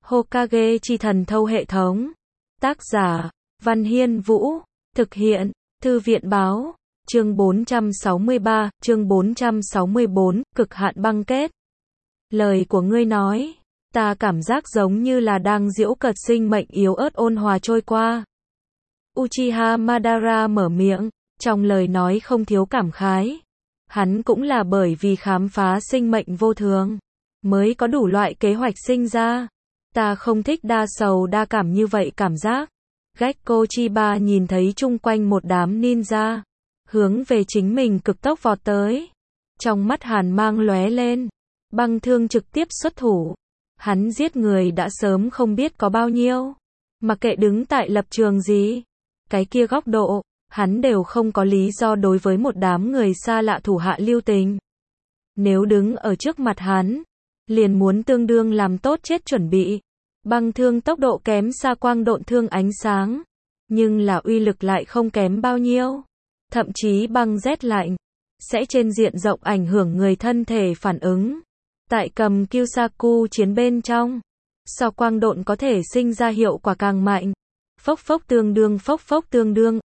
Hokage chi thần thâu hệ thống. Tác giả, Văn Hiên Vũ. Thực hiện, Thư viện báo. Chương 463, chương 464, cực hạn băng kết. Lời của ngươi nói, ta cảm giác giống như là đang giễu cợt sinh mệnh yếu ớt ôn hòa trôi qua. Uchiha Madara mở miệng, trong lời nói không thiếu cảm khái. Hắn cũng là bởi vì khám phá sinh mệnh vô thường, mới có đủ loại kế hoạch sinh ra. Ta không thích đa sầu đa cảm như vậy cảm giác. Gekko Chiba nhìn thấy chung quanh một đám ninja, hướng về chính mình cực tốc vọt tới. Trong mắt hàn mang lóe lên, băng thương trực tiếp xuất thủ. Hắn giết người đã sớm không biết có bao nhiêu. Mặc kệ đứng tại lập trường gì, cái kia góc độ, hắn đều không có lý do đối với một đám người xa lạ thủ hạ lưu tình. Nếu đứng ở trước mặt hắn, liền muốn tương đương làm tốt chết chuẩn bị. Băng thương tốc độ kém xa quang độn thương ánh sáng, nhưng là uy lực lại không kém bao nhiêu. Thậm chí băng rét lạnh, sẽ trên diện rộng ảnh hưởng người thân thể phản ứng. Tại cầm Kyusaku chiến bên trong, so quang độn có thể sinh ra hiệu quả càng mạnh. Phốc phốc tương đương,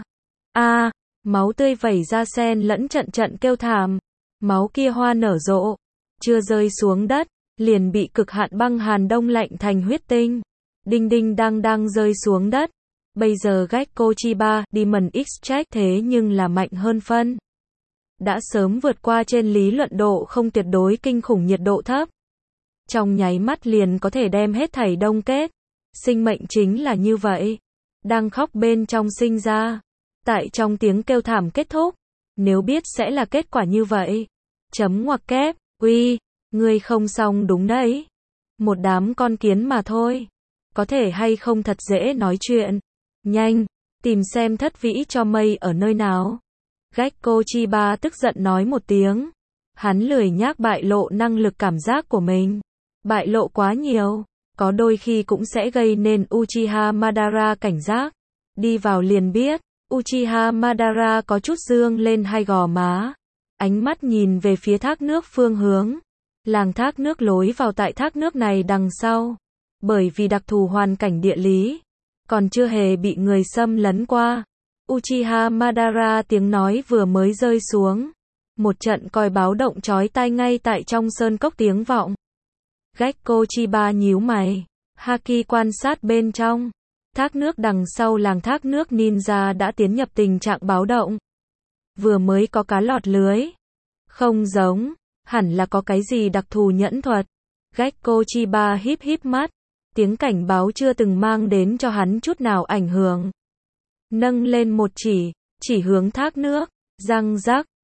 máu tươi vẩy ra xen lẫn trận trận kêu thảm. Máu kia hoa nở rộ, chưa rơi xuống đất, liền bị cực hạn băng hàn đông lạnh thành huyết tinh. Đinh đinh đang rơi xuống đất. Bây giờ Gekko Chiba, Demon Extract thế nhưng là mạnh hơn phân. Đã sớm vượt qua trên lý luận độ không tuyệt đối kinh khủng nhiệt độ thấp. Trong nháy mắt liền có thể đem hết thảy đông kết. Sinh mệnh chính là như vậy. Đang khóc bên trong sinh ra. Tại trong tiếng kêu thảm kết thúc. Nếu biết sẽ là kết quả như vậy. Chấm ngoặc kép, uy, ngươi không xong đúng đấy. Một đám con kiến mà thôi. Có thể hay không thật dễ nói chuyện. Nhanh, tìm xem thất vĩ cho mây ở nơi nào. Gekko Chiba tức giận nói một tiếng. Hắn lười nhác bại lộ năng lực cảm giác của mình. Bại lộ quá nhiều, có đôi khi cũng sẽ gây nên Uchiha Madara cảnh giác. Đi vào liền biết, Uchiha Madara có chút dương lên hai gò má. Ánh mắt nhìn về phía thác nước phương hướng. Làng thác nước lối vào tại thác nước này đằng sau. Bởi vì đặc thù hoàn cảnh địa lý, còn chưa hề bị người xâm lấn qua. Uchiha Madara tiếng nói vừa mới rơi xuống. Một trận còi báo động chói tai ngay tại trong sơn cốc tiếng vọng. Gekko Chiba nhíu mày. Haki quan sát bên trong. Thác nước đằng sau làng thác nước ninja đã tiến nhập tình trạng báo động. Vừa mới có cá lọt lưới. Không giống, hẳn là có cái gì đặc thù nhẫn thuật. Gekko Chiba híp mắt. Tiếng cảnh báo chưa từng mang đến cho hắn chút nào ảnh hưởng. Nâng lên một chỉ hướng thác nước. Răng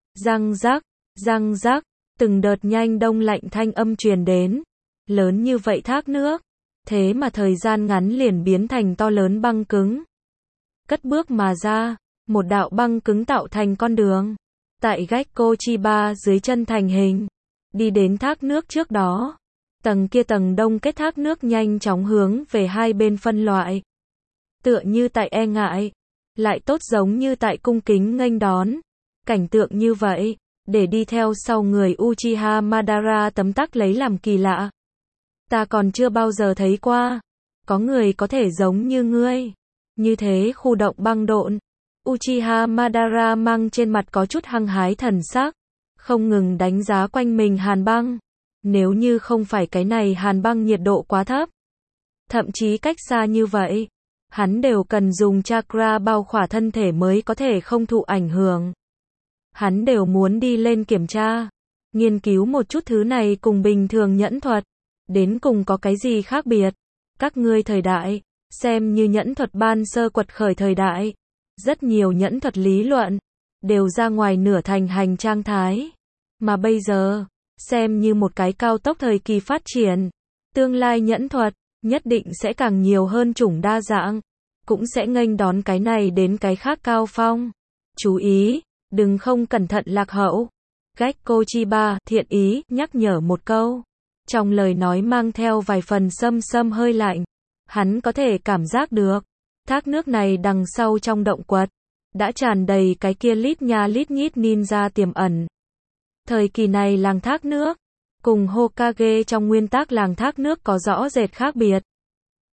rắc, từng đợt nhanh đông lạnh thanh âm truyền đến. Lớn như vậy thác nước, thế mà thời gian ngắn liền biến thành to lớn băng cứng. Cất bước mà ra, một đạo băng cứng tạo thành con đường. Tại Gekko Chiba dưới chân thành hình. Đi đến thác nước trước đó. Tầng kia tầng đông kết thác nước nhanh chóng hướng về hai bên phân loại. Tựa như tại e ngại, lại tốt giống như tại cung kính nghênh đón. Cảnh tượng như vậy, để đi theo sau người Uchiha Madara tấm tắc lấy làm kỳ lạ. Ta còn chưa bao giờ thấy qua. Có người có thể giống như ngươi. Như thế khu động băng độn. Uchiha Madara mang trên mặt có chút hăng hái thần sắc. Không ngừng đánh giá quanh mình hàn băng. Nếu như không phải cái này hàn băng nhiệt độ quá thấp. Thậm chí cách xa như vậy. Hắn đều cần dùng chakra bao khỏa thân thể mới có thể không thụ ảnh hưởng. Hắn đều muốn đi lên kiểm tra. Nghiên cứu một chút thứ này cùng bình thường nhẫn thuật. Đến cùng có cái gì khác biệt. Các ngươi thời đại, xem như nhẫn thuật ban sơ quật khởi thời đại. Rất nhiều nhẫn thuật lý luận, đều ra ngoài nửa thành hành trang thái. Mà bây giờ, xem như một cái cao tốc thời kỳ phát triển. Tương lai nhẫn thuật, nhất định sẽ càng nhiều hơn chủng đa dạng. Cũng sẽ nghênh đón cái này đến cái khác cao phong. Chú ý, đừng không cẩn thận lạc hậu. Gekko Chiba, thiện ý, nhắc nhở một câu. Trong lời nói mang theo vài phần sâm hơi lạnh. Hắn có thể cảm giác được. Thác nước này đằng sau trong động quật. Đã tràn đầy cái kia lít nha lít nhít ninja tiềm ẩn. Thời kỳ này làng thác nước. Cùng Hokage trong nguyên tắc làng thác nước có rõ rệt khác biệt.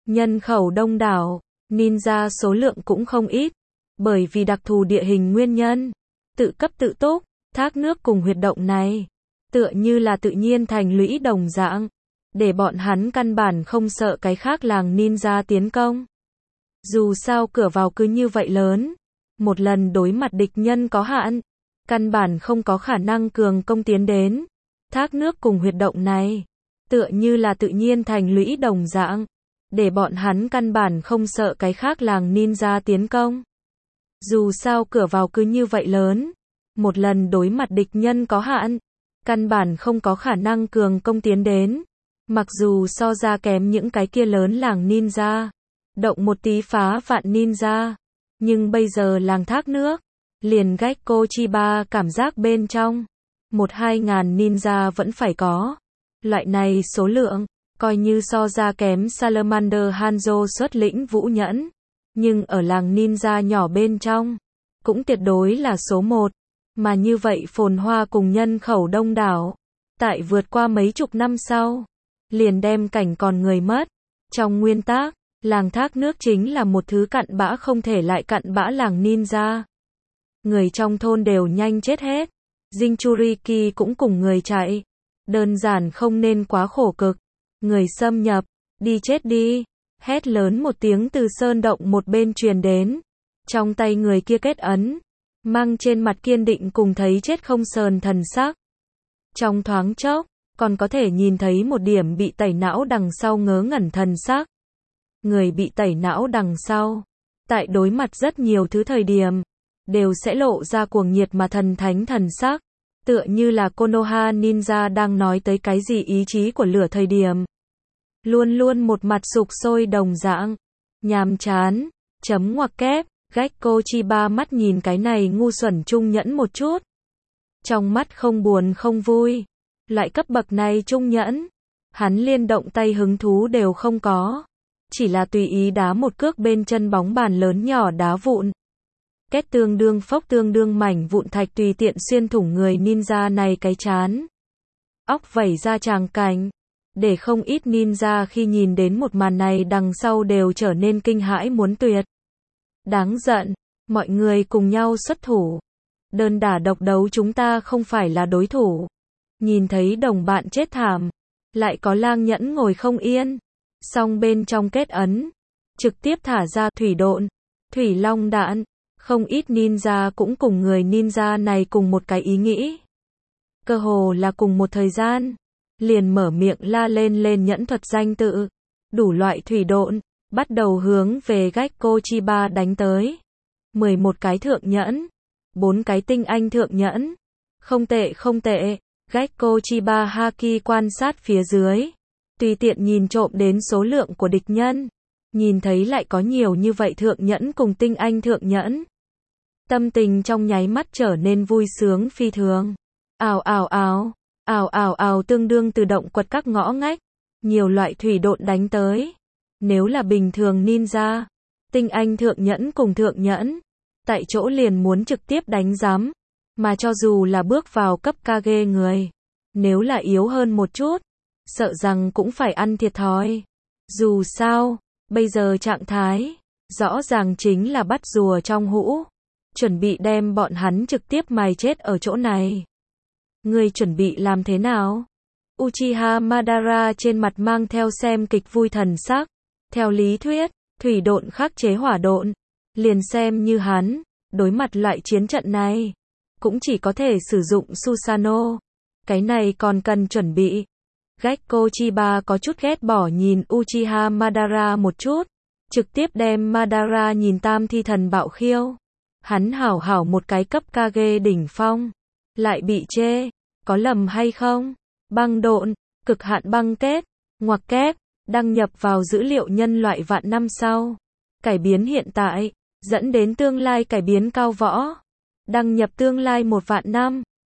Nhân khẩu đông đảo, ninja số lượng cũng không ít, bởi vì đặc thù địa hình nguyên nhân, tự cấp tự túc, thác nước cùng huyệt động này, tựa như là tự nhiên thành lũy đồng dạng, để bọn hắn căn bản không sợ cái khác làng ninja tiến công. Dù sao cửa vào cứ như vậy lớn, một lần đối mặt địch nhân có hạn, căn bản không có khả năng cường công tiến đến. Thác nước cùng huyệt động này, tựa như là tự nhiên thành lũy đồng dạng, để bọn hắn căn bản không sợ cái khác làng ninja tiến công. Dù sao cửa vào cứ như vậy lớn, một lần đối mặt địch nhân có hạn, căn bản không có khả năng cường công tiến đến. Mặc dù so ra kém những cái kia lớn làng ninja, động một tí phá vạn ninja, nhưng bây giờ làng thác nước, liền Gekko Chiba cảm giác bên trong, 1-2 ngàn ninja vẫn phải có. Loại này số lượng, coi như so ra kém Salamander Hanzo xuất lĩnh Vũ Nhẫn, nhưng ở làng ninja nhỏ bên trong, cũng tuyệt đối là số 1, mà như vậy phồn hoa cùng nhân khẩu đông đảo, tại vượt qua mấy chục năm sau, liền đem cảnh còn người mất. Trong nguyên tắc, làng thác nước chính là một thứ cặn bã không thể lại cặn bã làng ninja. Người trong thôn đều nhanh chết hết, Jinchuriki cũng cùng người chạy, đơn giản không nên quá khổ cực. Người xâm nhập, đi chết đi, hét lớn một tiếng từ sơn động một bên truyền đến, trong tay người kia kết ấn, mang trên mặt kiên định cùng thấy chết không sờn thần sắc. Trong thoáng chốc, còn có thể nhìn thấy một điểm bị tẩy não đằng sau ngớ ngẩn thần sắc. Người bị tẩy não đằng sau, tại đối mặt rất nhiều thứ thời điểm, đều sẽ lộ ra cuồng nhiệt mà thần thánh thần sắc, tựa như là Konoha Ninja đang nói tới cái gì ý chí của lửa thời điểm. Luôn luôn một mặt sục sôi đồng dạng, nhàm chán, chấm ngoặc kép, Gekko Chiba mắt nhìn cái này ngu xuẩn trung nhẫn một chút. Trong mắt không buồn không vui, loại cấp bậc này trung nhẫn, hắn liên động tay hứng thú đều không có, chỉ là tùy ý đá một cước bên chân bóng bàn lớn nhỏ đá vụn. Két tương đương phốc tương đương mảnh vụn thạch tùy tiện xuyên thủng người ninja này cái chán. Óc vẩy ra tràng cảnh, để không ít ninja khi nhìn đến một màn này đằng sau đều trở nên kinh hãi muốn tuyệt. Đáng giận, mọi người cùng nhau xuất thủ. Đơn đả độc đấu chúng ta không phải là đối thủ. Nhìn thấy đồng bạn chết thảm, lại có lang nhẫn ngồi không yên. Song bên trong kết ấn, trực tiếp thả ra thủy độn, thủy long đạn. Không ít ninja cũng cùng người ninja này cùng một cái ý nghĩ. Cơ hồ là cùng một thời gian, liền mở miệng la lên nhẫn thuật danh tự, đủ loại thủy độn, bắt đầu hướng về Gekko Chiba đánh tới. 11 cái thượng nhẫn, 4 cái tinh anh thượng nhẫn. Không tệ không tệ, Gekko Chiba Haki quan sát phía dưới, tùy tiện nhìn trộm đến số lượng của địch nhân, nhìn thấy lại có nhiều như vậy thượng nhẫn cùng tinh anh thượng nhẫn. Tâm tình trong nháy mắt trở nên vui sướng phi thường. Ào ào ào, ào ào ào tương đương tự động quật các ngõ ngách, nhiều loại thủy độn đánh tới. Nếu là bình thường ninja, tinh anh thượng nhẫn cùng thượng nhẫn, tại chỗ liền muốn trực tiếp đánh giám, mà cho dù là bước vào cấp Kage người, nếu là yếu hơn một chút, sợ rằng cũng phải ăn thiệt thòi. Dù sao, bây giờ trạng thái, rõ ràng chính là bắt rùa trong hũ, chuẩn bị đem bọn hắn trực tiếp mài chết ở chỗ này. Ngươi chuẩn bị làm thế nào? Uchiha Madara trên mặt mang theo xem kịch vui thần sắc. Theo lý thuyết, thủy độn khắc chế hỏa độn, liền xem như hắn, đối mặt loại chiến trận này, cũng chỉ có thể sử dụng Susanoo. Cái này còn cần chuẩn bị. Gekko Chiba có chút ghét bỏ nhìn Uchiha Madara một chút, trực tiếp đem Madara nhìn tam thi thần bạo khiêu. Hắn hảo hảo một cái cấp Kage đỉnh phong, lại bị chê, có lầm hay không? Băng độn, cực hạn băng kết, ngoặc kép, đăng nhập vào dữ liệu nhân loại vạn năm sau. Cải biến hiện tại, dẫn đến tương lai cải biến cao võ. Đăng nhập tương lai 1 vạn năm.